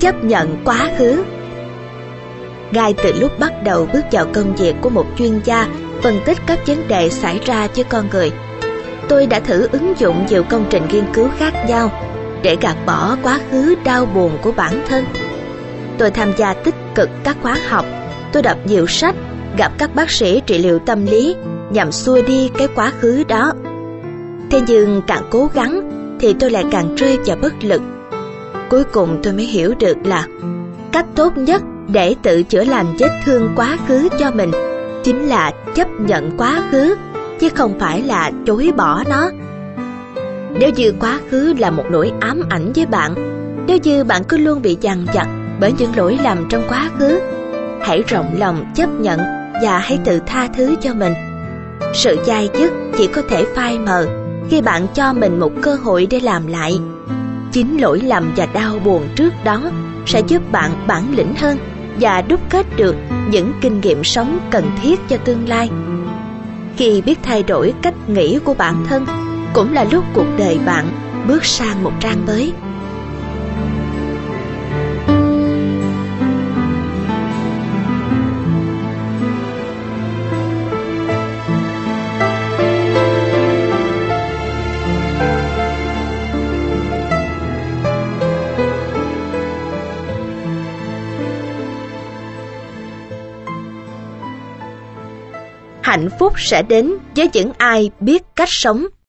chấp nhận quá khứ. Ngay từ lúc bắt đầu bước vào công việc của một chuyên gia phân tích các vấn đề xảy ra với con người, tôi đã thử ứng dụng nhiều công trình nghiên cứu khác nhau để gạt bỏ quá khứ đau buồn của bản thân. Tôi tham gia tích cực các khóa học, tôi đọc nhiều sách, gặp các bác sĩ trị liệu tâm lý nhằm xua đi cái quá khứ đó. Thế nhưng càng cố gắng thì tôi lại càng rơi vào bất lực. Cuối cùng tôi mới hiểu được là cách tốt nhất để tự chữa lành vết thương quá khứ cho mình chính là chấp nhận quá khứ, chứ không phải là chối bỏ nó. Nếu như quá khứ là một nỗi ám ảnh với bạn, nếu như bạn cứ luôn bị dằn vặt bởi những lỗi lầm trong quá khứ, hãy rộng lòng chấp nhận và hãy tự tha thứ cho mình. Sự dai dứt chỉ có thể phai mờ khi bạn cho mình một cơ hội để làm lại. Chính lỗi lầm và đau buồn trước đó sẽ giúp bạn bản lĩnh hơn và đúc kết được những kinh nghiệm sống cần thiết cho tương lai. Khi biết thay đổi cách nghĩ của bản thân, cũng là lúc cuộc đời bạn bước sang một trang mới. Hạnh phúc sẽ đến với những ai biết cách sống.